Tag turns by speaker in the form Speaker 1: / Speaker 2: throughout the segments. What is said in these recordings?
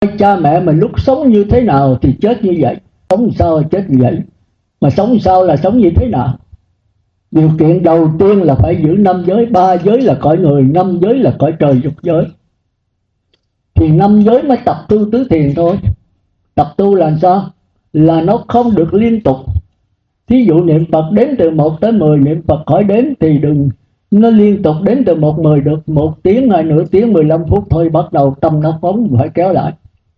Speaker 1: cha mẹ mình lúc sống như thế nào thì chết như vậy, sống sao chết như vậy. Mà sống sao là sống như thế nào? Điều kiện đầu tiên là phải giữ 5 giới. 3 giới là cõi người, 5 giới là cõi trời dục giới. Thì 5 giới mới tập tu tứ thiền thôi. Tập tu là sao? Là nó không được liên tục. Thí dụ niệm Phật đếm từ 1 tới 10, niệm Phật khỏi đếm thì đừng nó liên tục đếm từ 1 10 được 1 tiếng hay nửa tiếng 15 phút thôi, bắt đầu tâm nó phóng phải kéo lại.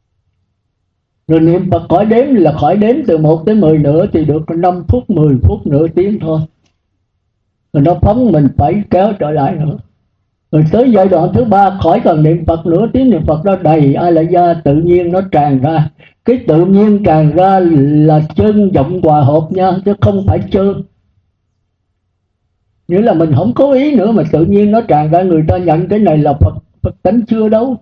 Speaker 1: Rồi niệm Phật khỏi đếm là khỏi đếm từ 1 tới 10 nữa thì được 5 phút, 10 phút, nửa tiếng thôi. Rồi nó phóng mình phải kéo trở lại nữa. Rồi tới giai đoạn thứ 3 khỏi cần niệm Phật nữa, tiếng niệm Phật đó đầy a la gia tự nhiên nó tràn ra. Cái tự nhiên tràn ra là chân vọng hòa hợp nha, chứ không phải chân. Nghĩa là mình không cố ý nữa mà tự nhiên nó tràn ra, người ta nhận cái này là Phật tánh chưa đâu.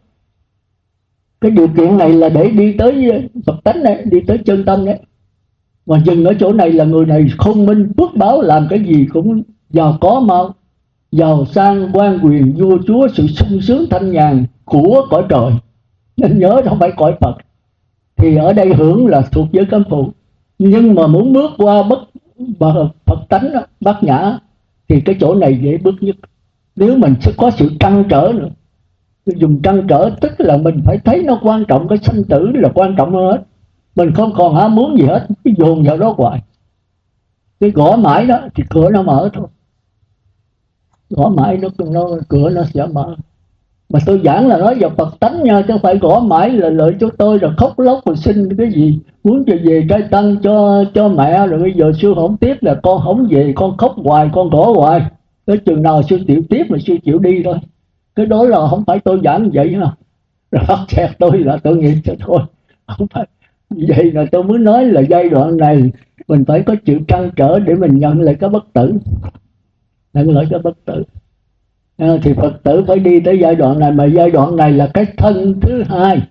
Speaker 1: Cái điều kiện này là để đi tới Phật tánh này, đi tới chân tâm đấy. Mà dừng ở chỗ này là người này không minh phước báo, làm cái gì cũng giàu có mau, giàu sang quan quyền vua chúa, sự sung sướng thanh nhàn của cõi trời. Nên nhớ không phải cõi Phật. Thì ở đây hưởng là thuộc giới cấm phụ. Nhưng mà muốn bước qua Phật tánh bát nhã thì cái chỗ này dễ bước nhất. Nếu mình sẽ có sự trăn trở nữa. Dùng trăn trở tức là mình phải thấy nó quan trọng, cái sanh tử là quan trọng hơn hết. Mình không còn ham muốn gì hết, cứ dồn vào đó hoài. Cái gõ mãi đó thì cửa nó mở thôi. Gõ mãi cửa nó sẽ mở. Mà tôi giảng là nói vào Phật tánh nha, chứ không phải gõ mãi là lợi cho tôi rồi khóc lóc rồi xin cái gì muốn cho về trai tăng cho mẹ, rồi bây giờ sư không tiếp là con không về, con khóc hoài, con gõ hoài. Tới chừng nào sư chịu tiếp mà sư chịu đi thôi. Cái đó là không phải tôi giảng vậy ha. Rồi bắt chẹt tôi là tội nghiệp cho thôi. Không phải vậy, là tôi muốn nói là giai đoạn này mình phải có chịu trăn trở để mình nhận lại cái bất tử. Nhận lại cái bất tử. Thì Phật tử phải đi tới giai đoạn này. Mà giai đoạn này là cái thân thứ hai.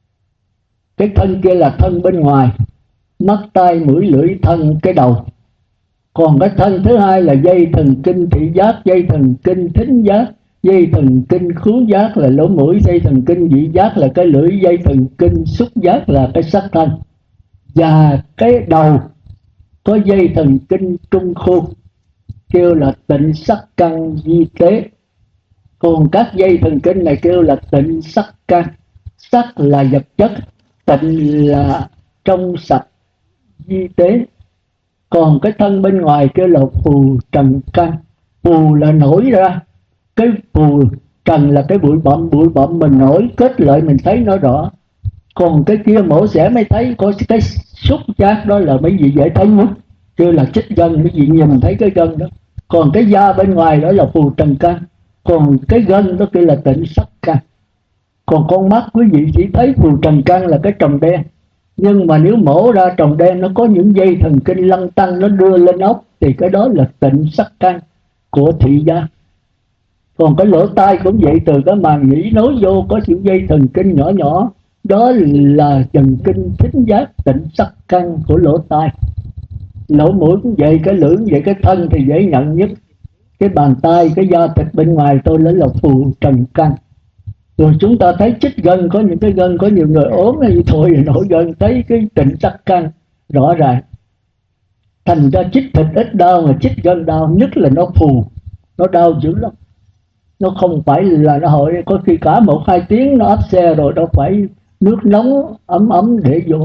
Speaker 1: Cái thân kia là thân bên ngoài, mắt tai mũi lưỡi thân cái đầu. Còn cái thân thứ hai là dây thần kinh thị giác, dây thần kinh thính giác, dây thần kinh khứu giác là lỗ mũi, dây thần kinh vị giác là cái lưỡi, dây thần kinh xúc giác là cái sắc thân. Và cái đầu có dây thần kinh trung khu kêu là tịnh sắc căn di tế. Còn các dây thần kinh này kêu là tịnh sắc căn. Sắc là vật chất, tịnh là trong sạch, di tế. Còn cái thân bên ngoài kêu là phù trần căn. Phù là nổi ra. Cái phù trần là cái bụi bặm mình nổi kết lại mình thấy nó rõ. Còn cái kia mổ xẻ mới thấy, có cái xúc giác đó là mấy gì dễ thấy nhất, kêu là chích gân, mấy gì nhìn thấy cái gân đó. Còn cái da bên ngoài đó là phù trần căn. Còn cái gân đó kêu là tịnh sắc căn. Còn con mắt quý vị chỉ thấy phù trần căn là cái tròng đen. Nhưng mà nếu mổ ra tròng đen nó có những dây thần kinh lăn tăn nó đưa lên ốc, thì cái đó là tịnh sắc căn của thị giác. Còn cái lỗ tai cũng vậy, từ cái màng nhĩ nối vô có những dây thần kinh nhỏ nhỏ, đó là thần kinh thính giác, tịnh sắc căn của lỗ tai. Lỗ mũi cũng vậy, cái lưỡi cũng vậy, cái thân thì dễ nhận nhất. Cái bàn tay, cái da thịt bên ngoài tôi lấy là phù trần căn. Rồi chúng ta thấy chích gân, có những cái gân, có nhiều người ốm như thôi rồi nổi gân, thấy cái tịnh sắc căn rõ ràng. Thành ra chích thịt ít đau mà chích gân đau, nhất là nó phù, nó đau dữ lắm. Nó không phải là nó hội, có khi cả 1-2 tiếng nó áp xe rồi, đâu phải nước nóng ấm để vô.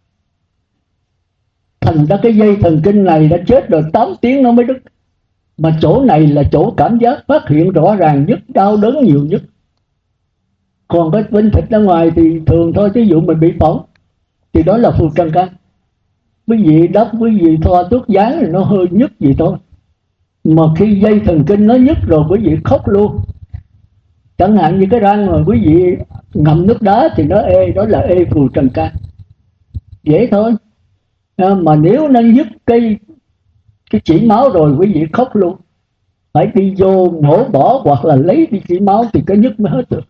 Speaker 1: Thành ra cái dây thần kinh này đã chết rồi 8 tiếng nó mới đứt. Mà chỗ này là chỗ cảm giác phát hiện rõ ràng nhất, đau đớn nhiều nhất. Còn cái bên thịt ra ngoài thì thường thôi, ví dụ mình bị phỏng thì đó là phù trần căn. Quý vị đắp, quý vị thoa thuốc dán thì nó hơi nhức gì thôi. Mà khi dây thần kinh nó nhức rồi quý vị khóc luôn. Chẳng hạn như cái răng mà quý vị ngậm nước đá thì nó ê, đó là ê phù trần căn. Dễ thôi. Mà nếu nó nhức cái chỉ máu rồi quý vị khóc luôn. Phải đi vô mổ bỏ hoặc là lấy đi chỉ máu thì cái nhức mới hết được.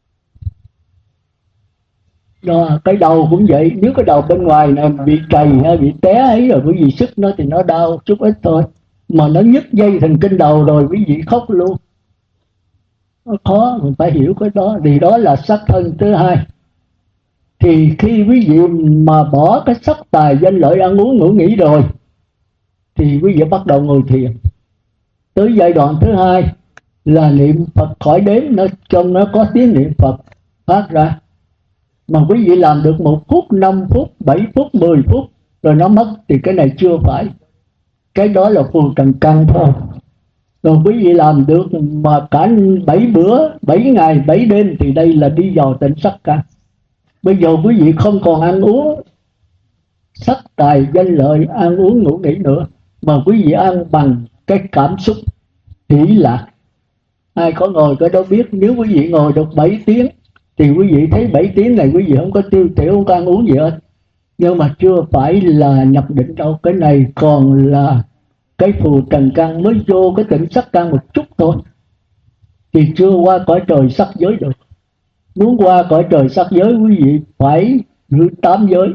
Speaker 1: Đó, cái đầu cũng vậy. Nếu cái đầu bên ngoài này bị trầy hay bị té ấy rồi quý vị sức nó thì nó đau chút ít thôi. Mà nó nhức dây thần kinh đầu rồi quý vị khóc luôn. Nó khó, mình phải hiểu cái đó. Thì đó là sắc thân thứ hai. Thì khi quý vị mà bỏ cái sắc tài danh lợi ăn uống ngủ nghỉ rồi thì quý vị bắt đầu ngồi thiền. Tới giai đoạn thứ hai là niệm Phật khỏi đếm, trong nó có tiếng niệm Phật phát ra. Mà quý vị làm được 1 phút, 5 phút, 7 phút, 10 phút rồi nó mất thì cái này chưa phải. Cái đó là phù trần căn thôi. Rồi quý vị làm được mà cả 7 bữa, 7 ngày, 7 đêm thì đây là đi vào tịnh sắc căn. Bây giờ quý vị không còn ăn uống sắc tài danh lợi, ăn uống ngủ nghỉ nữa, mà quý vị ăn bằng cái cảm xúc hỷ lạc. Ai có ngồi cái đó biết, nếu quý vị ngồi được 7 tiếng thì quý vị thấy 7 tiếng này quý vị không có tiêu tiểu, không có ăn uống gì hết. Nhưng mà chưa phải là nhập định đâu. Cái này còn là cái phù trần căn, mới vô cái tịnh sắc căn một chút thôi thì chưa qua cõi trời sắc giới được. Muốn qua cõi trời sắc giới quý vị phải giữ 8 giới.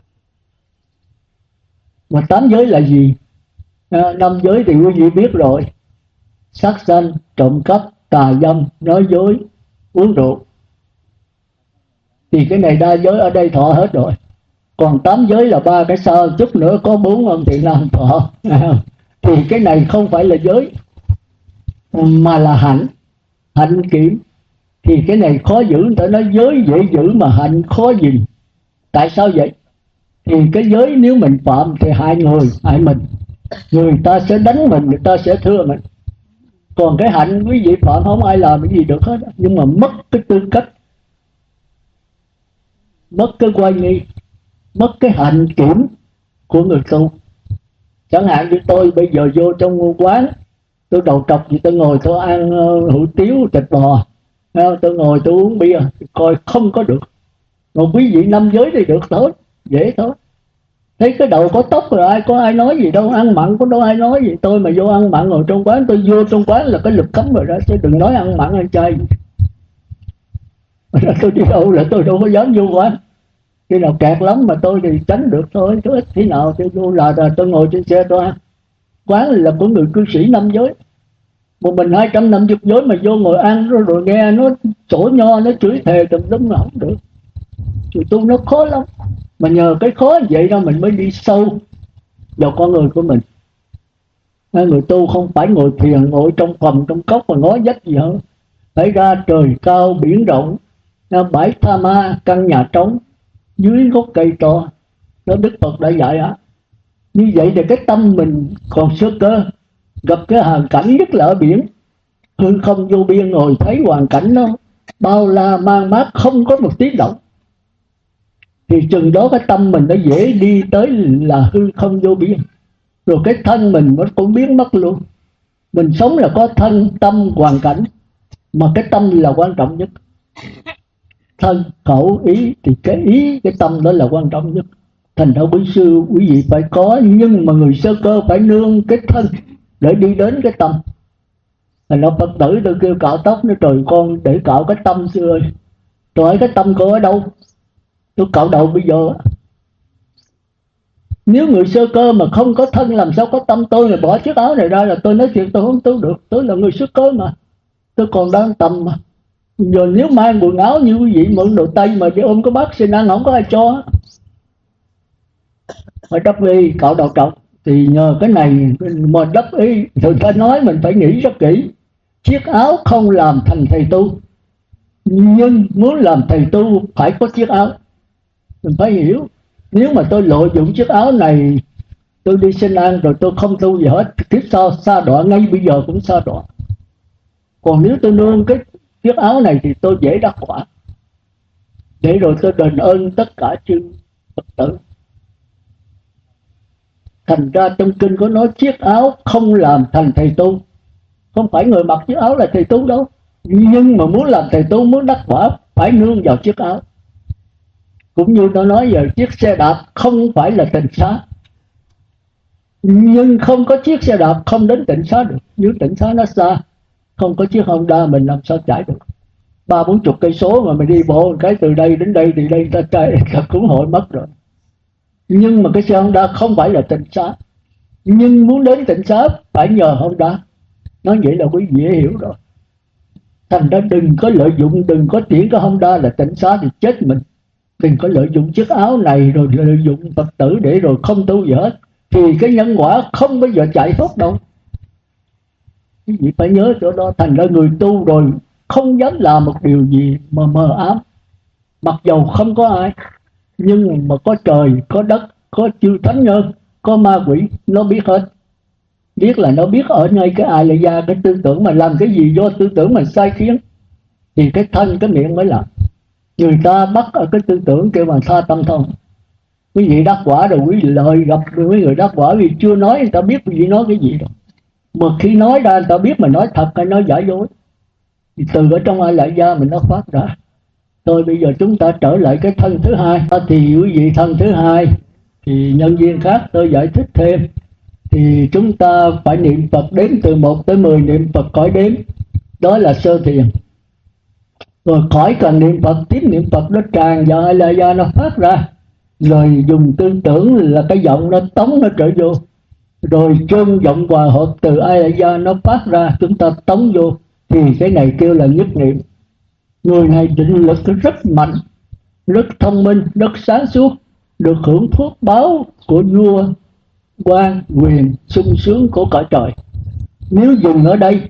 Speaker 1: Mà 8 giới là gì? 5 giới thì quý vị biết rồi: sát sanh, trộm cắp, tà dâm, nói dối, uống rượu. Thì cái này đa giới ở đây thọ hết rồi. Còn 8 giới là 3 cái sau, chút nữa có 4 ông thiện nam thọ. Thì cái này không phải là giới mà là hạnh, hạnh kiểm. Thì cái này khó giữ, người ta nói giới dễ giữ mà hạnh khó gìn. Tại sao vậy? Thì cái giới nếu mình phạm thì hại người, hại mình. Người ta sẽ đánh mình, người ta sẽ thưa mình. Còn cái hạnh quý vị phạm không ai làm cái gì được hết. Nhưng mà mất cái tư cách, mất cái quay nghi, mất cái hạnh kiểm của người tu. Chẳng hạn như tôi bây giờ vô trong quán, tôi đầu trọc gì tôi ngồi tôi ăn hủ tiếu thịt bò, tôi ngồi tôi uống bia, coi không có được. Còn quý vị 5 giới thì được thôi, dễ thôi. Thấy cái đầu có tóc rồi có ai nói gì đâu, ăn mặn có đâu ai nói gì. Tôi mà vô ăn mặn ngồi trong quán, tôi vô trong quán là cái lực cấm rồi đó, chứ đừng nói ăn mặn ăn chay. Tôi đi đâu là tôi đâu có dám vô quán. Khi nào kẹt lắm mà tôi thì tránh được thôi, chứ ít khi nào tôi vô là tôi ngồi trên xe tôi ăn. Quán là của người cư sĩ 5 giới. Một mình 250 giới mà vô ngồi ăn rồi nghe nó sổ nho, nó chửi thề tùm lum là không được. Người tu nó khó lắm. Mà nhờ cái khó vậy đó mình mới đi sâu vào con người của mình. Người tu không phải ngồi thiền, ngồi trong phòng, trong cốc mà ngó dách gì hết. Phải ra trời cao, biển rộng, bãi tha ma, căn nhà trống, dưới gốc cây to. Đó Đức Phật đã dạy á. Như vậy thì cái tâm mình còn sơ cơ, gặp cái hoàn cảnh nhất là ở biển, hư không vô biên, ngồi thấy hoàn cảnh nó bao la mang mát, không có một tiếng động, thì chừng đó cái tâm mình nó dễ đi tới là hư không vô biên. Rồi cái thân mình nó cũng biến mất luôn. Mình sống là có thân, tâm, hoàn cảnh, mà cái tâm là quan trọng nhất. Thân, khẩu, ý, thì cái ý, cái tâm đó là quan trọng nhất. Thành ra quý sư quý vị phải có, nhưng mà người sơ cơ phải nương cái thân để đi đến cái tâm. Thành ra Phật tử tôi kêu cạo tóc, nó trời con để cạo cái tâm xưa ơi. Tôi hỏi cái tâm cô ở đâu? Tôi cạo đầu bây giờ. Nếu người sơ cơ mà không có thân làm sao có tâm? Tôi là bỏ chiếc áo này ra là tôi nói chuyện tôi không tu được. Tôi là người sơ cơ mà, tôi còn đang tầm mà. Giờ nếu mang quần áo như quý vị mượn đồ Tây mà đi ôm cái bát xin ăn không có ai cho. Phải đắp y, cạo đầu trọc. Thì nhờ cái này mà đắp y, rồi ta nói mình phải nghĩ rất kỹ. Chiếc áo không làm thành thầy tu, nhưng muốn làm thầy tu phải có chiếc áo. Mình phải hiểu. Nếu mà tôi lợi dụng chiếc áo này, tôi đi xin ăn rồi tôi không tu gì hết, kiếp sau sa đọa, ngay bây giờ cũng sa đọa. Còn nếu tôi nương cái chiếc áo này thì tôi dễ đắc quả, để rồi tôi đền ơn tất cả chư Phật tử. Thành ra trong kinh có nói chiếc áo không làm thành thầy tu. Không phải người mặc chiếc áo là thầy tu đâu, nhưng mà muốn làm thầy tu, muốn đắc quả phải nương vào chiếc áo. Cũng như tôi nói giờ, chiếc xe đạp không phải là tịnh xá, nhưng không có chiếc xe đạp không đến tịnh xá được. Nếu tịnh xá nó xa, không có chiếc Honda mình làm sao chạy được. 30-40 cây số mà mình đi bộ cái từ đây đến đây thì đây ta chạy cũng hội mất rồi. Nhưng mà cái xe Honda không phải là tịnh xá, nhưng muốn đến tịnh xá phải nhờ Honda. Nói vậy là quý vị hiểu rồi. Thành ra đừng có lợi dụng, đừng có chuyển cái Honda là tịnh xá thì chết mình. đừng có lợi dụng chiếc áo này rồi lợi dụng Phật tử để rồi không tu gì hết, thì cái nhân quả không bao giờ chạy thoát đâu. Quý vị phải nhớ chỗ đó. Thành ra người tu rồi không dám làm một điều gì mà mờ ám. Mặc dầu không có ai, nhưng mà có trời, có đất, có chư thánh nhân, có ma quỷ, nó biết hết. Biết là nó biết ở ngay cái ai là ra cái tư tưởng mà làm cái gì do tư tưởng mà sai khiến, thì cái thân cái miệng mới làm. Người ta bắt ở cái tư tưởng kêu mà tha tâm thông. Quý vị đắc quả rồi, quý vị lợi gặp với người đắc quả, vì chưa nói người ta biết quý vị nói cái gì đâu. Mà khi nói ra người ta biết mà nói thật hay nói giả dối, thì từ ở trong ai lại ra mình nó phát ra. Thôi bây giờ chúng ta trở lại cái thân thứ hai. Thì quý vị thân thứ hai thì nhân viên khác tôi giải thích thêm. Thì chúng ta phải niệm Phật đếm từ 1 tới 10, niệm Phật cõi đếm, đó là sơ thiền. Rồi khỏi cần niệm Phật, tiếp niệm Phật nó tràn vào ai là ra, nó phát ra. Rồi dùng tư tưởng là cái giọng nó tống nó trở vô. Rồi chân giọng hòa hợp từ ai là ra nó phát ra, chúng ta tống vô. Thì cái này kêu là nhất niệm. Người này định lực rất mạnh, rất thông minh, rất sáng suốt, được hưởng phước báo của vua quan quyền sung sướng của cõi trời. Nếu dừng ở đây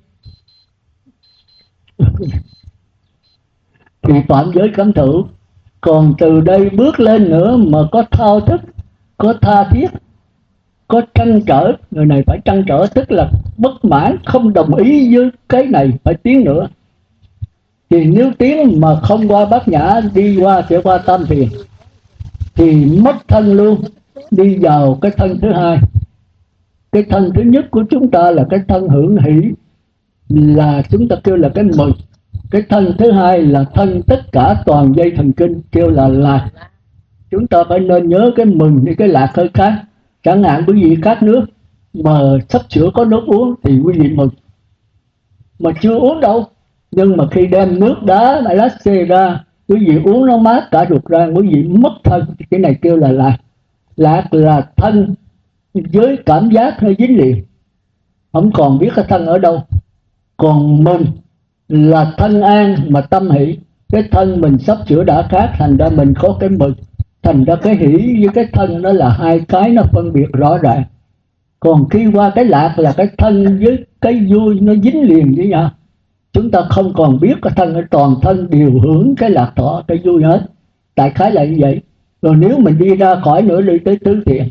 Speaker 1: thì phạm giới cấm thủ. Còn từ đây bước lên nữa mà có thao thức, có tha thiết, có trăn trở, người này phải trăn trở, tức là bất mãn, không đồng ý với cái này, phải tiến nữa. Thì nếu tiến mà không qua bát nhã, đi qua sẽ qua tam thiền, thì mất thân luôn, đi vào cái thân thứ hai. Cái thân thứ nhất của chúng ta là cái thân hưởng hỷ, là chúng ta kêu là cái mừng. Cái thân thứ hai là thân tất cả toàn dây thần kinh, kêu là lạc. Chúng ta phải nên nhớ cái mừng với cái lạc hơi khác. Chẳng hạn quý vị khát nước mà sắp sửa có nước uống thì quý vị mừng, mà chưa uống đâu. Nhưng mà khi đem nước đá lá xê ra, quý vị uống nó mát cả ruột gan, quý vị mất thân. Cái này kêu là lạc. Lạc là thân với cảm giác hơi dính liền, không còn biết cái thân ở đâu. Còn mừng là thân an mà tâm hỷ. Cái thân mình sắp sửa đã khác, thành ra mình có cái mừng. Thành ra cái hỷ với cái thân đó là hai cái nó phân biệt rõ ràng. Còn khi qua cái lạc là cái thân với cái vui nó dính liền với nhau. Chúng ta không còn biết cái thân, ở toàn thân đều hưởng cái lạc thọ, cái vui hết. Đại khái là như vậy. Rồi nếu mình đi ra khỏi nữa, đi tới tứ thiền,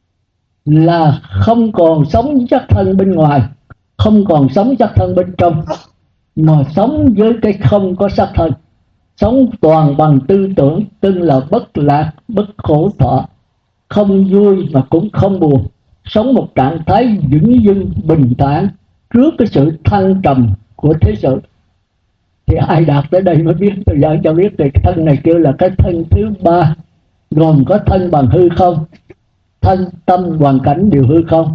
Speaker 1: là không còn sống chất thân bên ngoài, không còn sống chất thân bên trong, mà sống với cái không có sắc thân, sống toàn bằng tư tưởng, tức là bất lạc, bất khổ thọ, không vui mà cũng không buồn, sống một trạng thái vững dưng bình thản trước cái sự thăng trầm của thế sự. Thì ai đạt tới đây mới biết. Tôi giảng cho biết cái thân này kêu là cái thân thứ ba, gồm có thân bằng hư không, thân tâm hoàn cảnh đều hư không.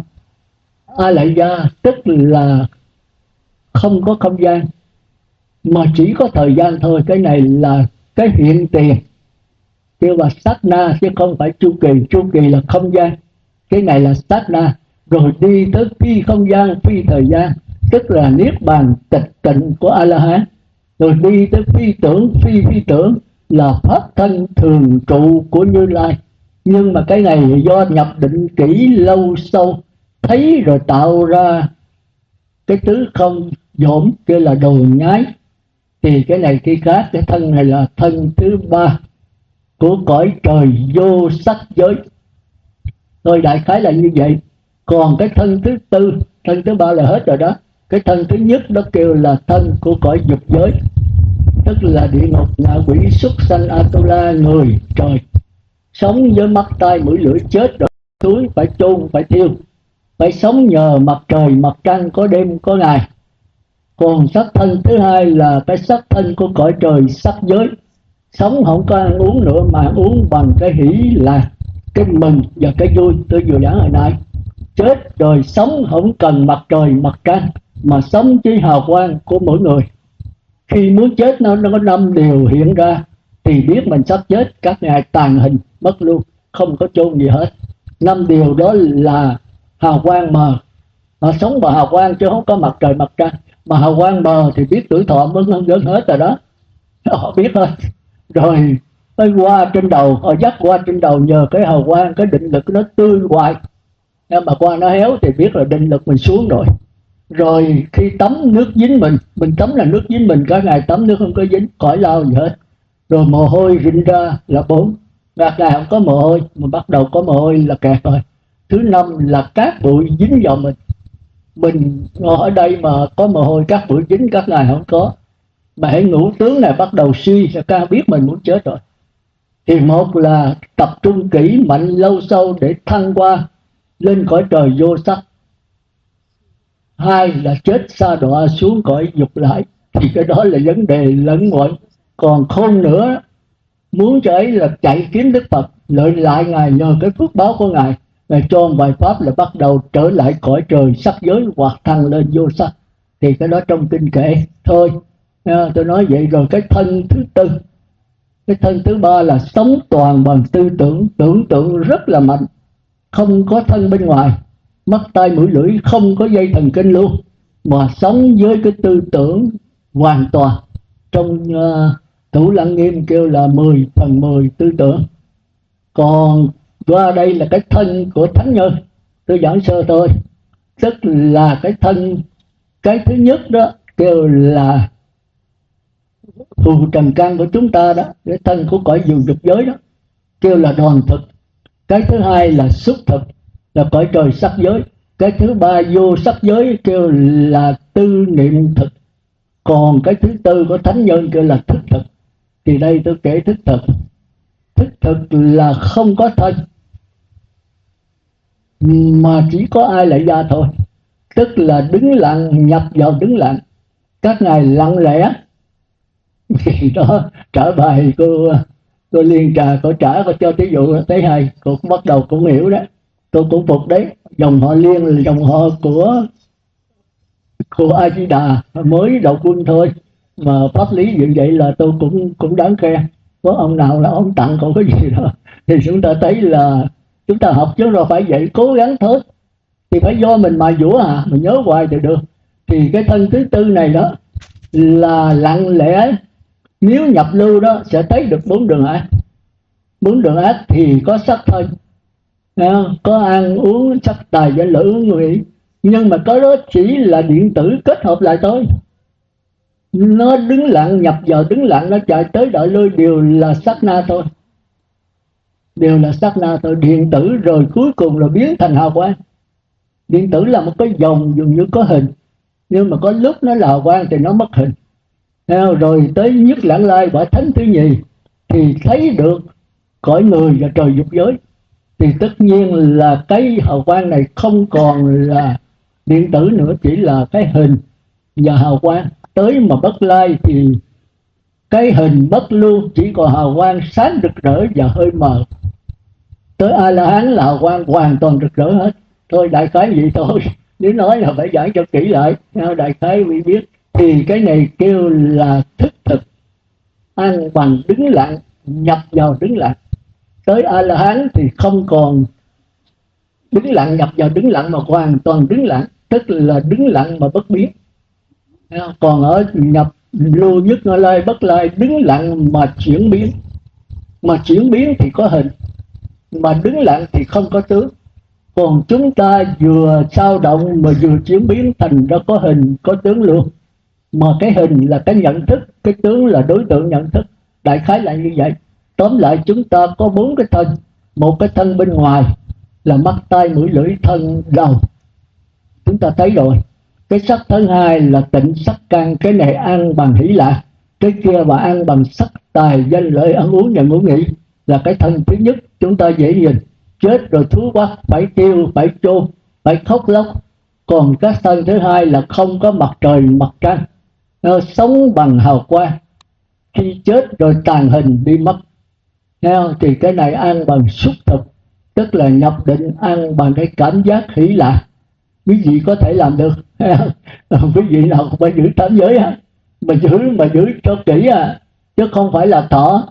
Speaker 1: Ai lại ra tức là không có không gian, mà chỉ có thời gian thôi. Cái này là cái hiện tiền, kêu là sát na chứ không phải chu kỳ. Chu kỳ là không gian, cái này là sát na. Rồi đi tới phi không gian, phi thời gian, tức là niết bàn tịch tịnh của A La Hán. Rồi đi tới phi tưởng, phi tưởng là pháp thân thường trụ của Như Lai. Nhưng mà cái này do nhập định kỹ lâu sâu, thấy rồi tạo ra cái tứ không dỗm, kia là đồ nhái. Thì cái này khi khác, cái thân này là thân thứ ba của cõi trời vô sắc giới. Rồi đại khái là như vậy. Còn cái thân thứ tư, thân thứ ba là hết rồi đó. Cái thân thứ nhất đó kêu là thân của cõi dục giới, tức là địa ngục, ngạ quỷ, súc sanh, Atula, người, trời. Sống với mắt tai mũi lưỡi, chết rồi túi phải chôn, phải thiêu, phải sống nhờ mặt trời mặt trăng, có đêm có ngày. Còn sắc thân thứ hai là cái sắc thân của cõi trời sắc giới, sống không có ăn uống nữa mà ăn uống bằng cái hỷ lạc, cái mừng và cái vui tôi vừa giảng hồi nãy. Chết rồi sống không cần mặt trời mặt trăng, mà sống với hào quang của mỗi người. Khi muốn chết nó có 5 điều hiện ra thì biết mình sắp chết, các ngài tàn hình mất luôn, không có chôn gì hết. 5 điều đó là hào quang mờ, họ sống bằng hào quang chứ không có mặt trời mặt trăng. Mà hào quang mờ thì biết tuổi thọ vẫn hơn hết rồi đó, họ biết thôi. Rồi cái hoa trên đầu, họ dắt hoa trên đầu nhờ cái hào quang, cái định lực nó tươi hoài. Nhưng mà qua nó héo thì biết là định lực mình xuống rồi. Rồi khi tắm nước dính mình tắm là nước dính mình, cả ngày tắm nước không có dính, khỏi lau gì hết. Rồi mồ hôi rịn ra là 4. Ngày không có mồ hôi, mà bắt đầu có mồ hôi là kẹt rồi. Thứ 5 là cát bụi dính vào mình ngồi ở đây mà có mồ hôi cát bụi dính, các ngày không có. Mà hãy ngũ tướng này bắt đầu suy, sẽ ca biết mình muốn chết rồi. Thì một là tập trung kỹ mạnh lâu sâu để thăng qua lên cõi trời vô sắc. 2 là chết sa đọa xuống cõi dục lại. Thì cái đó là vấn đề lẫn ngoại. Còn khôn nữa, muốn cho ấy là chạy kiếm Đức Phật, lợi lại Ngài nhờ cái phước báo của Ngài. Ngài cho một bài pháp là bắt đầu trở lại cõi trời sắc giới hoặc thăng lên vô sắc. Thì cái đó trong kinh kệ thôi. Tôi nói vậy. Rồi cái thân thứ 4, cái thân thứ 3 là sống toàn bằng tư tưởng. Tưởng tượng rất là mạnh, không có thân bên ngoài, mắt tai mũi lưỡi không có dây thần kinh luôn, mà sống với cái tư tưởng hoàn toàn. Trong Thủ Lăng Nghiêm kêu là 10/10 tư tưởng. Còn qua đây là cái thân của thánh nhân, tôi giảng sơ thôi. Tức là cái thân, cái thứ nhất đó kêu là phù trần căn của chúng ta đó, cái thân của cõi dục giới đó kêu là đoàn thực. Cái thứ 2 là xúc thực, là cõi trời sắc giới. Cái thứ 3 vô sắc giới kêu là tư niệm thực. Còn cái thứ 4 của thánh nhân kêu là thức thực. Thì đây tôi kể thức thực. Thức thực là không có thân, mà chỉ có ai lại ra thôi. Tức là đứng lặng, nhập vào đứng lặng. Các ngài lặng lẽ. Thì đó trả bài cô Liên Trà, cô trả, cô cho thí dụ thấy hay, cô cũng bắt đầu cũng hiểu đó. Tôi cũng phục đấy. Dòng họ Liên là dòng họ của A Di Đà, mới đầu quân thôi, mà pháp lý như vậy là tôi cũng đáng khen. Có ông nào là ông tặng cậu cái gì đó thì chúng ta thấy là chúng ta học chứ rồi phải vậy, cố gắng thôi. Thì phải do mình mài dũa mình nhớ hoài thì được. Thì cái thân thứ 4 này đó là lặng lẽ. Nếu nhập lưu đó sẽ thấy được 4 đường ác. 4 đường ác thì có sắc thân, có ăn uống sắc tài danh lợi người. Nhưng mà cái đó chỉ là điện tử kết hợp lại thôi. Nó đứng lặng, nhập vào đứng lặng, nó chạy tới đại lôi đều là sát na thôi. Đều là sát na thôi, điện tử. Rồi cuối cùng là biến thành hào quang. Điện tử là một cái dòng dường như có hình, nhưng mà có lúc nó là hào quang thì nó mất hình. Rồi tới nhất lãng lai quả thánh thứ nhì thì thấy được cõi người và trời dục giới. Thì tất nhiên là cái hào quang này không còn là điện tử nữa, chỉ là cái hình và hào quang. Tới mà bất lai thì cái hình bất lưu, chỉ còn hào quang sáng rực rỡ và hơi mờ. Tới A La Hán là hào quang hoàn toàn rực rỡ hết. Thôi đại khái vậy thôi, nếu nói là phải giảng cho kỹ lại, đại khái quý biết. Thì cái này kêu là thức thực, ăn bằng đứng lặng, nhập vào đứng lặng. Tới A La Hán thì không còn đứng lặng nhập vào đứng lặng, mà hoàn toàn đứng lặng, tức là đứng lặng mà bất biến. Còn ở nhập lưu nhất Ngôi Lai Bất Lai, đứng lặng mà chuyển biến. Mà chuyển biến thì có hình, mà đứng lặng thì không có tướng. Còn chúng ta vừa dao động mà vừa chuyển biến, thành ra có hình có tướng luôn. Mà cái hình là cái nhận thức, cái tướng là đối tượng nhận thức. Đại khái là như vậy. Tóm lại chúng ta có 4 cái thân. Một cái thân bên ngoài là mắt tai mũi lưỡi thân đầu, chúng ta thấy rồi. Cái sắc thứ 2 là tịnh sắc căn, cái này ăn bằng hỷ lạc. Cái kia mà ăn bằng sắc tài danh lợi, ăn uống và ngủ nghỉ. Là cái thân thứ nhất, chúng ta dễ nhìn. Chết rồi thú bắt, phải tiêu, phải chôn, phải khóc lóc. Còn cái thân thứ 2 là không có mặt trời mặt trăng, nó sống bằng hào quang. Khi chết rồi tàn hình đi mất. Thì cái này ăn bằng xúc thực, tức là nhập định, ăn bằng cái cảm giác hỷ lạc. Quý vị có thể làm được. Quý vị nào cũng phải giữ 8 giới mà giữ cho kỹ chứ không phải là thọ.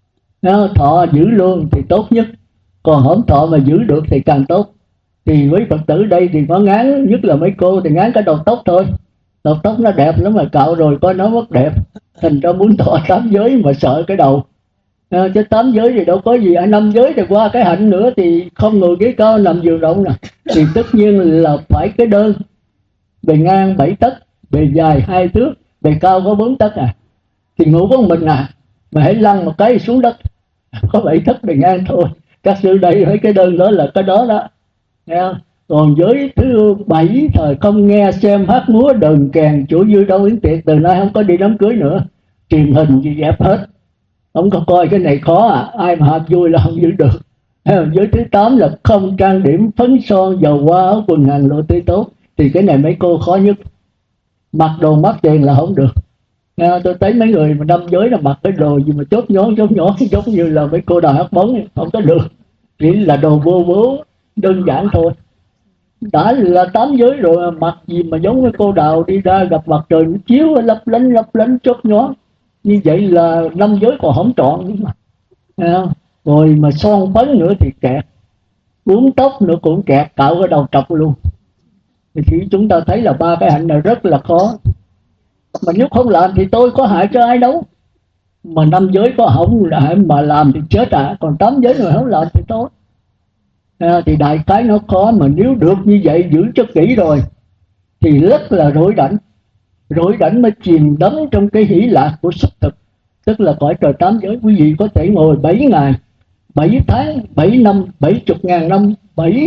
Speaker 1: Thọ giữ luôn thì tốt nhất, còn không thọ mà giữ được thì càng tốt. Thì với Phật tử đây thì có ngán, nhất là mấy cô thì ngán cái đầu tóc thôi. Đầu tóc nó đẹp lắm mà cạo rồi coi nó mất đẹp, thành ra muốn thọ 8 giới mà sợ cái đầu. Chứ 8 giới thì đâu có gì. 5 giới thì qua cái hạnh nữa thì không ngồi ghế cao nằm giường rộng nè, thì tất nhiên là phải cái đơn. Bề ngang 7 tấc, bề dài 2 thước, bề cao có 4 tấc à, thì ngủ có mình à, mà hãy lăn một cái xuống đất có 7 tấc bề ngang thôi. Các sư đây thấy cái đơn đó là cái đó đó, nghe không? Còn giới thứ 7, thời không nghe xem hát múa đờn kèn chủ dư đâu yến tiệc, từ nay không có đi đám cưới nữa, truyền hình gì dẹp hết, không có coi cái này khó à, ai mà hát vui là không giữ được. Giới thứ 8 là không trang điểm phấn son dầu hoa áo quần hàng lộ tươi tốt, thì cái này mấy cô khó nhất. Mặc đồ mắc tiền là không được. Tôi thấy mấy người mà 5 giới là mặc cái đồ gì mà chốt nhón giống như là mấy cô đàn hát bóng, không có được, chỉ là đồ vô bố đơn giản thôi. Đã là 8 giới rồi, mặc gì mà giống cái cô đào đi ra gặp mặt trời nó chiếu lấp lánh chốt nhón, như vậy là 5 giới còn không trọn nữa mà. Rồi mà son phấn nữa thì kẹt, uốn tóc nữa cũng kẹt, cạo cái đầu trọc luôn. Thì chúng ta thấy là 3 cái hạnh này rất là khó. Mà nếu không làm thì tôi có hại cho ai đâu. Mà 5 giới có không mà làm thì chết à, còn 8 giới mà không làm thì tốt. Thì đại cái nó khó, mà nếu được như vậy giữ cho kỹ rồi thì rất là rối rảnh mới chìm đắm trong cái hỷ lạc của xuất thực, tức là cõi trời 8 giới. Quý vị có thể ngồi 7 ngày 7 tháng 7 năm 70.000 năm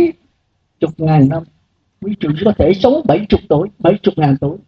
Speaker 1: 70.000 năm, quý vị có thể sống 70 tuổi 70.000 tuổi,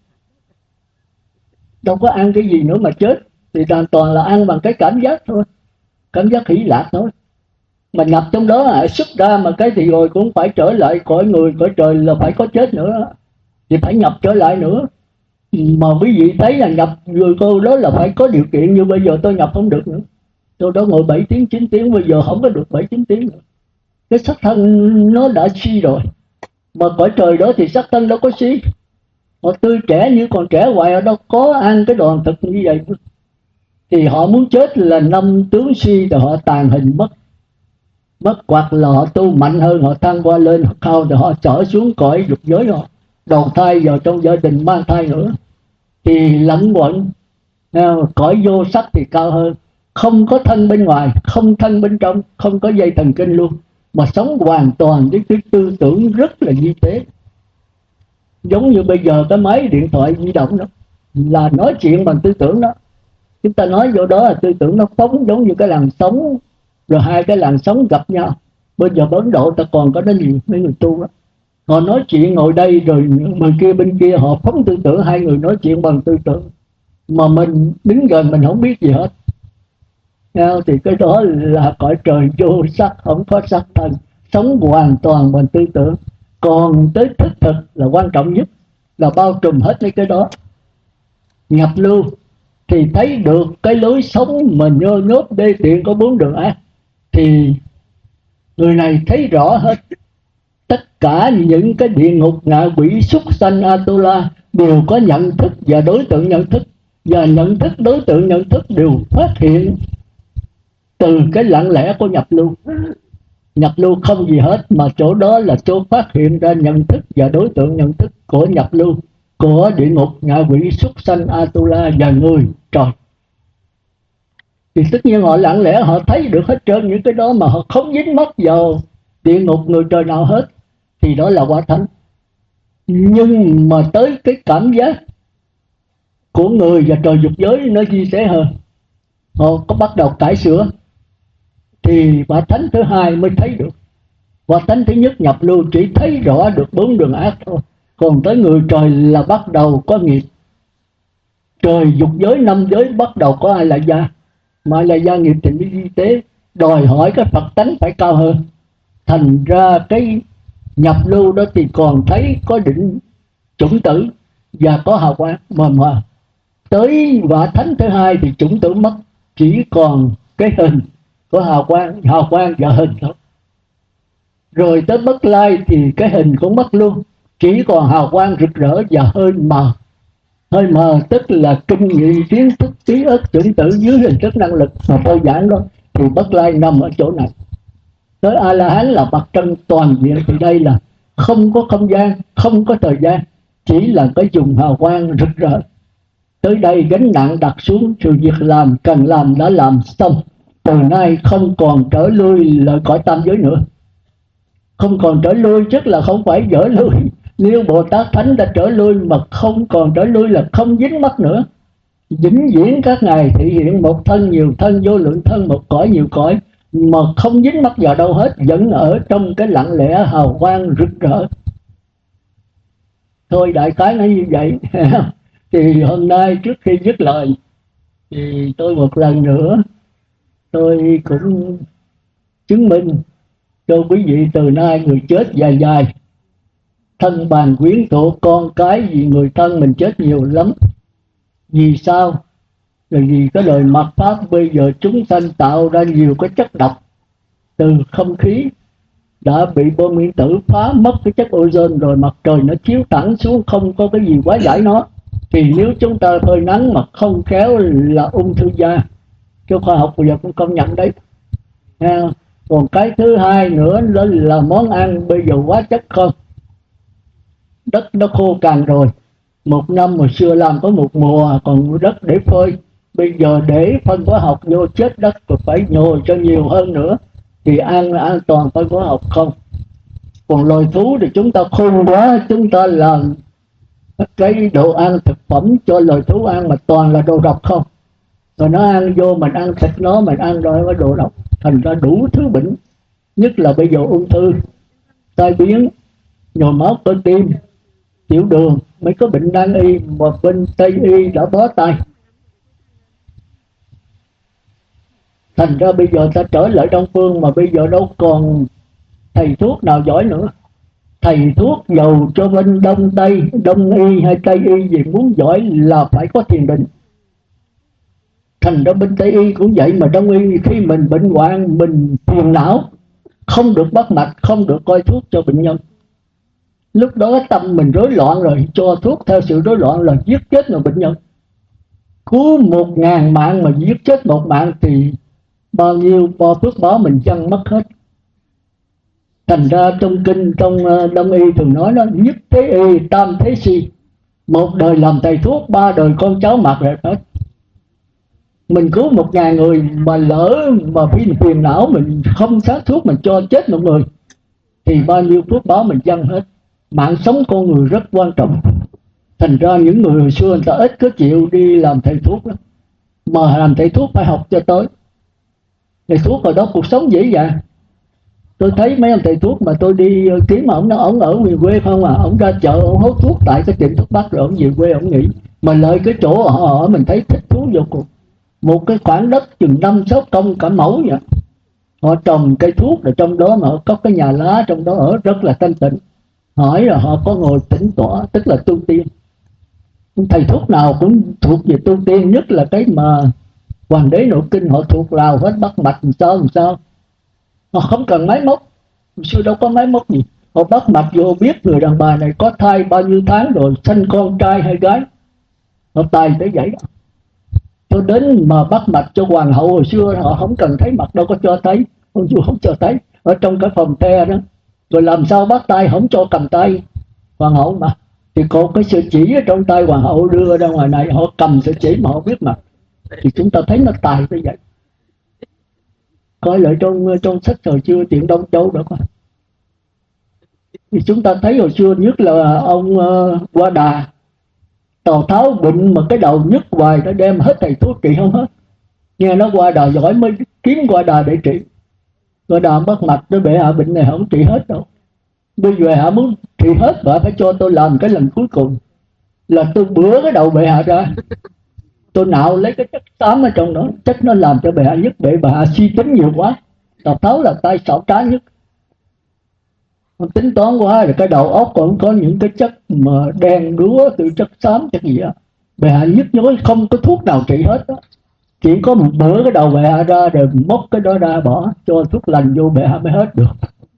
Speaker 1: đâu có ăn cái gì nữa mà chết, thì hoàn toàn là ăn bằng cái cảm giác thôi, cảm giác hỷ lạc thôi. Mà nhập trong đó xuất ra mà cái thì rồi cũng phải trở lại cõi người cõi trời, là phải có chết nữa thì phải nhập trở lại nữa. Mà quý vị thấy là nhập người cô đó là phải có điều kiện, như bây giờ tôi nhập không được nữa, tôi đó ngồi 7 tiếng 9 tiếng, bây giờ không có được 7 9 tiếng nữa, cái sắc thân nó đã suy rồi. Mà cõi trời đó thì sắc thân đâu có suy, họ tươi trẻ như còn trẻ hoài, họ đâu có ăn cái đoàn thực như vậy. Thì họ muốn chết là 5 tướng suy rồi họ tàn hình mất, hoặc là họ tu mạnh hơn, họ thăng qua lên cao rồi họ trở xuống cõi dục giới, họ đầu thai vào trong gia đình mang thai nữa, thì lẫn quẩn. Cõi vô sắc thì cao hơn, không có thân bên ngoài, không thân bên trong, không có dây thần kinh luôn, mà sống hoàn toàn với cái tư tưởng rất là vi tế. Giống như bây giờ cái máy điện thoại di động đó là nói chuyện bằng tư tưởng đó, chúng ta nói vô đó là tư tưởng nó phóng giống như cái làn sóng, rồi 2 cái làn sóng gặp nhau. Bây giờ Ấn Độ ta còn có nó nhiều mấy người tu đó, họ nói chuyện ngồi đây rồi bên kia họ phóng tư tưởng, 2 người nói chuyện bằng tư tưởng, mà mình đứng gần mình không biết gì hết. Thì cái đó là cõi trời vô sắc, không có sắc thân, sống hoàn toàn bằng tư tưởng. Còn tới thức thực là quan trọng nhất, là bao trùm hết mấy cái đó. Nhập lưu thì thấy được cái lối sống mà nhơ nhốt đê tiện có 4 đường ác, thì người này thấy rõ hết. Tất cả những cái địa ngục, ngạ quỷ, súc sanh, Atula đều có nhận thức và đối tượng nhận thức, và nhận thức đối tượng nhận thức đều phát hiện từ cái lặng lẽ của nhập lưu. Nhập lưu không gì hết, mà chỗ đó là chỗ phát hiện ra nhận thức và đối tượng nhận thức của nhập lưu, của địa ngục, ngạ quỷ, súc sanh, Atula và người trời. Thì tất nhiên họ lặng lẽ họ thấy được hết trơn những cái đó, mà họ không dính mắc vào địa ngục, người trời nào hết, thì đó là quả thánh. Nhưng mà tới cái cảm giác của người và trời dục giới nó di tế hơn, họ có bắt đầu cải sửa, thì quả thánh thứ 2 mới thấy được. Quả thánh thứ nhất nhập lưu chỉ thấy rõ được 4 đường ác thôi, còn tới người trời là bắt đầu có nghiệp. Trời dục giới 5 giới bắt đầu có ai là gia, mà là gia nghiệp thì mới di tế, đòi hỏi cái Phật tánh phải cao hơn. Thành ra cái nhập lưu đó thì còn thấy có định chủng tử và có hào quang, mà tới quả thánh thứ 2 thì chủng tử mất, chỉ còn cái hình của hào quang và hình thôi. Rồi tới Bất Lai thì cái hình cũng mất luôn, chỉ còn hào quang rực rỡ và hơi mờ. Hơi mờ tức là kinh nghị, kiến thức, ký ức, chủng tử dưới hình thức năng lực mà tôi giảng đó, thì Bất Lai nằm ở chỗ này. Tới A La Hán là bậc chân toàn diện, thì đây là không có không gian, không có thời gian, chỉ là cái dùng hào quang rực rỡ. Tới đây gánh nặng đặt xuống, sự việc làm cần làm đã làm xong, từ nay không còn trở lui lại cõi tam giới nữa. Không còn trở lui tức là không phải dở lui. Nếu Bồ Tát Thánh đã trở lui mà không còn trở lui là không dính mắc nữa. Vĩnh viễn các ngài thị hiện một thân nhiều thân, vô lượng thân, một cõi nhiều cõi, mà không dính mắc vào đâu hết, vẫn ở trong cái lặng lẽ hào quang rực rỡ. Thôi đại khái nó như vậy. Thì hôm nay trước khi dứt lời thì tôi một lần nữa tôi cũng chứng minh cho quý vị từ nay người chết dài dài, thân bàn quyến thuộc con cái, vì người thân mình chết nhiều lắm. Vì sao? Là vì cái đời mạt pháp bây giờ chúng sanh tạo ra nhiều cái chất độc từ không khí đã bị bom nguyên tử phá mất cái chất ozone rồi, mặt trời nó chiếu thẳng xuống không có cái gì quá giải nó, thì nếu chúng ta phơi nắng mà không khéo là ung thư da. Cho khoa học bây giờ cũng công nhận đấy. Còn cái thứ hai nữa đó là món ăn bây giờ quá chất không, đất nó khô cằn rồi. Một năm hồi xưa làm có một mùa còn đất để phơi, bây giờ để phân hóa học vô chết đất, còn phải nhồi cho nhiều hơn nữa thì ăn là an toàn phân hóa học không. Còn loài thú thì chúng ta khôn quá, chúng ta làm cái đồ ăn thực phẩm cho loài thú ăn mà toàn là đồ độc không, rồi nó ăn vô mình ăn thịt nó, mình ăn rồi có đồ độc, thành ra đủ thứ bệnh, nhất là bây giờ ung thư, tai biến, nhồi máu cơ tim, tiểu đường, mấy có bệnh nan y mà bên Tây y đã bó tay. Thành ra bây giờ ta trở lại Đông Phương mà bây giờ đâu còn thầy thuốc nào giỏi nữa. Thầy thuốc giàu cho bên Đông Tây, Đông y hay Tây y gì muốn giỏi là phải có thiền định. Thành ra bên Tây y cũng vậy, mà Đông y khi mình bệnh hoạn, mình phiền não, không được bắt mạch, không được coi thuốc cho bệnh nhân. Lúc đó tâm mình rối loạn rồi, cho thuốc theo sự rối loạn là giết chết người bệnh nhân. Cứu 1000 mạng mà giết chết một mạng thì bao nhiêu phước báo mình chăng mất hết. Thành ra trong kinh, trong Đông y thường nói đó, nhất thế y tam thế si. Một đời làm thầy thuốc, 3 đời con cháu mặc rồi hết. Mình cứu 1000 người mà lỡ mà phiền não mình không sát thuốc, mình cho chết một người thì bao nhiêu phước báo mình dâng hết. Mạng sống con người rất quan trọng. Thành ra những người hồi xưa người ta ít có chịu đi làm thầy thuốc lắm, mà làm thầy thuốc phải học cho tới. Thầy thuốc hồi đó cuộc sống dễ dàng. Tôi thấy mấy ông thầy thuốc mà tôi đi kiếm mà ông ở miền quê không à, ông ra chợ ông hốt thuốc tại cái tiệm thuốc bắc rồi ông về quê ông nghỉ. Mà lợi cái chỗ họ ở mình thấy thích thú vô cùng. Một cái khoảng đất chừng 5-6 công cả mẫu vậy, họ trồng cây thuốc rồi trong đó mà họ có cái nhà lá trong đó ở rất là thanh tịnh. Hỏi là họ có ngồi tĩnh tọa, tức là tu tiên. Thầy thuốc nào cũng thuộc về tu tiên, nhất là cái mà Hoàng đế nội kinh họ thuộc lào hết, bắt mạch làm sao. Họ không cần máy móc, hồi xưa đâu có máy móc gì. Họ bắt mạch vô biết người đàn bà này có thai bao nhiêu tháng rồi, sinh con trai hay gái. Họ tài tới vậy đó. Cho đến mà bắt mạch cho hoàng hậu hồi xưa họ không cần thấy mặt, đâu có cho thấy, ông vua không cho thấy, ở trong cái phòng the đó. Rồi làm sao bắt tay, không cho cầm tay hoàng hậu mà, thì có cái sợi chỉ ở trong tay hoàng hậu đưa ra ngoài này, họ cầm sợi chỉ mà họ biết mặt, thì chúng ta thấy nó tài như vậy. Coi lại trong sách thời xưa chuyện Đông Châu đó coi, thì chúng ta thấy hồi xưa nhất là ông Qua Đà, Tào Tháo bệnh mà cái đầu nhức hoài, nó đem hết thầy thuốc trị không hết. Nghe nó Qua Đà giỏi mới kiếm Qua Đà để trị. Qua Đà bắt mạch tới bệ hạ bệnh này không trị hết đâu. Bây giờ hạ muốn trị hết và phải cho tôi làm cái lần cuối cùng là tôi bữa cái đầu bệ hạ ra, tôi nạo lấy cái chất xám ở trong đó, chất nó làm cho bệ hạ nhất, bệ hạ suy tính nhiều quá. Tào Tháo là tay xảo trá nhất, không tính toán quá rồi cái đầu óc còn có những cái chất mà đen đúa từ chất xám chất gì á. Bệ hạ nhức nhối không có thuốc nào trị hết đó. Chỉ có một bữa cái đầu bệ hạ ra rồi móc cái đó ra bỏ cho thuốc lành vô bệ hạ mới hết được.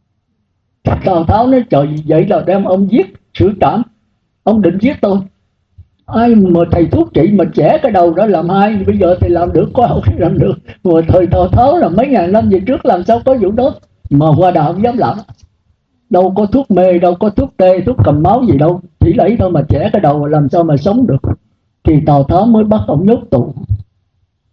Speaker 1: Tào Tháo nói trời, vậy là đem ông giết xử trảm, ông định giết tôi. Ai mà thầy thuốc trị mà trẻ cái đầu đó làm hai, bây giờ thì làm được, có học làm được. Mà thời Tào Tháo là mấy ngàn năm về trước làm sao có vụ đó. Mà Hoa Đà không dám làm, đâu có thuốc mê, đâu có thuốc tê, thuốc cầm máu gì đâu, chỉ lấy thôi mà trẻ cái đầu làm sao mà sống được. Thì Tào Tháo mới bắt ông nhốt tù.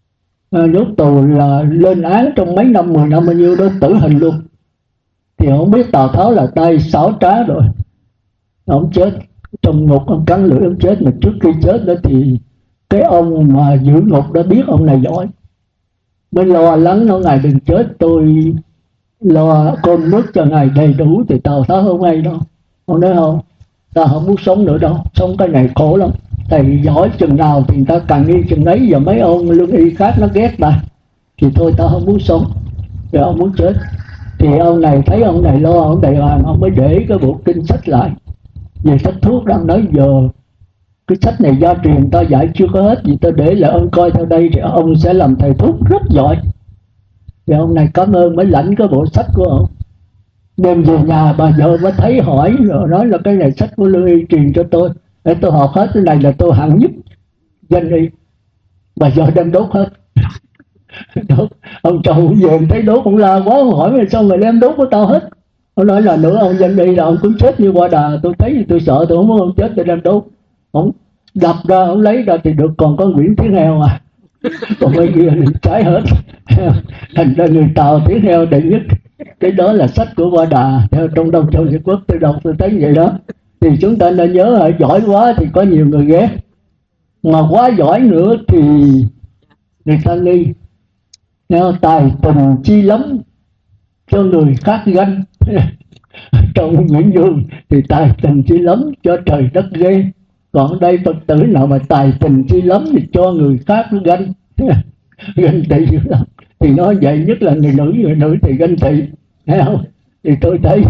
Speaker 1: Nhốt tù là lên án trong mấy năm, 10 năm bao nhiêu đó, tử hình luôn. Thì không biết Tào Tháo là tay xảo trá rồi, ông chết trong ngục, ông cắn lưỡi ông chết. Mà trước khi chết đó thì cái ông mà giữ ngục đã biết ông này giỏi, mới lo lắng nói ngài đừng chết, tôi lo cơm nước cho ngài đầy đủ. Thì Tào Tháo không hay đâu, ông nói không, ta không muốn sống nữa đâu, sống cái này khổ lắm, thầy giỏi chừng nào thì ta càng nghi chừng ấy, giờ mấy ông lương y khác nó ghét ta thì thôi ta không muốn sống, rồi ông muốn chết. Thì ông này thấy ông này lo, ông đầy hoàng, ông mới để cái bộ kinh sách lại về sách thuốc, đang nói giờ cái sách này gia truyền ta dạy chưa có hết, vì ta để lại ông coi theo đây thì ông sẽ làm thầy thuốc rất giỏi. Thì ông này cảm ơn mới lãnh cái bộ sách của ông, đem về nhà bà vợ mới thấy hỏi, rồi nói là cái này sách của lương y truyền cho tôi, để tôi học hết, cái này là tôi hạng nhất danh y. Bà vợ đem đốt hết. Đốt. Ông chồng về thấy đốt cũng la quá, hỏi mà sao mày đem đốt của tao hết. Ông nói là nữa ông danh y là ông cũng chết như qua đà, tôi thấy tôi sợ, tôi không muốn ông chết, tôi đem đốt. Ông đập ra, ông lấy ra thì được, còn có Nguyễn Tiến Heo à, còn mấy kia thì trái hết. Thành ra người Tàu Tiến Heo đệ nhất. Cái đó là sách của Qua Đà theo trong Đông Châu Việt Quốc, tôi đọc tôi thấy vậy đó. Thì chúng ta nên nhớ là giỏi quá thì có nhiều người ghét, mà quá giỏi nữa thì người ta nghi. Nếu tài tình chi lắm cho người khác ganh. Trong Nguyễn Du thì tài tình chi lắm cho trời đất ghê, còn đây Phật tử nào mà tài tình chi lắm thì cho người khác ganh. Ganh tị dữ lắm. Thì nói vậy, nhất là người nữ thì ganh tị, thấy không? Thì tôi thấy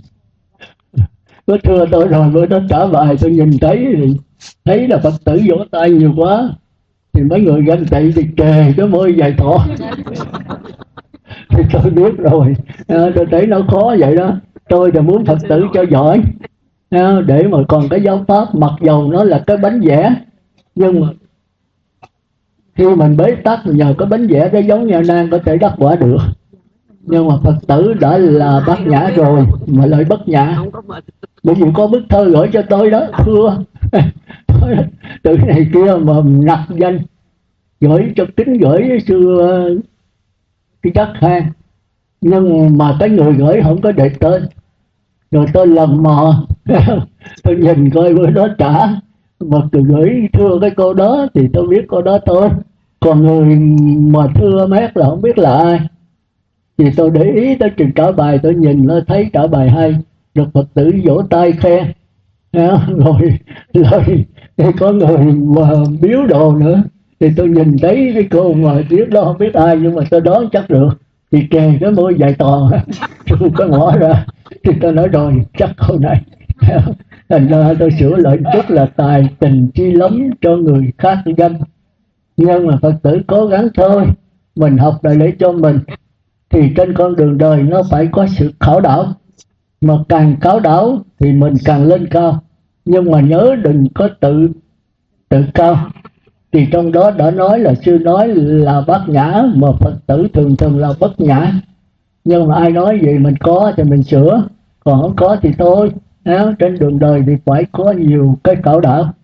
Speaker 1: có thưa tôi rồi, bữa đó trả bài tôi nhìn thấy thì thấy là Phật tử vỗ tay nhiều quá, thì mấy người ganh tị thì kề cái môi dài thọ. Thì tôi biết rồi, tôi thấy nó khó vậy đó. Tôi là muốn Phật tử cho giỏi, để mà còn cái giáo pháp, mặc dầu nó là cái bánh vẽ, nhưng mà khi mình bế tắc nhờ cái bánh vẽ cái giống nhà nan có thể đắc quả được. Nhưng mà Phật tử đã là bát nhã rồi mà lại bất nhã. Bởi vì có bức thơ gửi cho tôi đó, thưa từ này kia mà nặc danh, gửi cho kính gửi sư cái Chắc Khang, nhưng mà cái người gửi không có để tên. Rồi tôi lần mò tôi nhìn coi bữa đó trả mà tôi gửi thưa cái cô đó thì tôi biết cô đó tôi, còn người mà thưa mét là không biết là ai. Thì tôi để ý tới trình trả bài, tôi nhìn nó thấy trả bài hay, được Phật tử vỗ tay khen. Rồi lời thì có người mà biếu đồ nữa, thì tôi nhìn thấy cái cô mà biết đó không biết ai, nhưng mà tôi đoán chắc được, thì kề cái môi dài to tôi có ngõ ra. Thì tôi nói rồi chắc câu này. Thành ra tôi sửa lại chút là tài tình chi lắm cho người khác danh. Nhưng mà Phật tử cố gắng thôi, mình học là để cho mình. Thì trên con đường đời nó phải có sự khảo đảo, mà càng khảo đảo thì mình càng lên cao. Nhưng mà nhớ đừng có tự cao. Thì trong đó đã nói là sư nói là bát nhã, mà Phật tử thường thường là bất nhã. Nhưng mà ai nói gì mình có thì mình sửa, còn không có thì thôi. Trên đường đời thì phải có nhiều cái khảo đảo.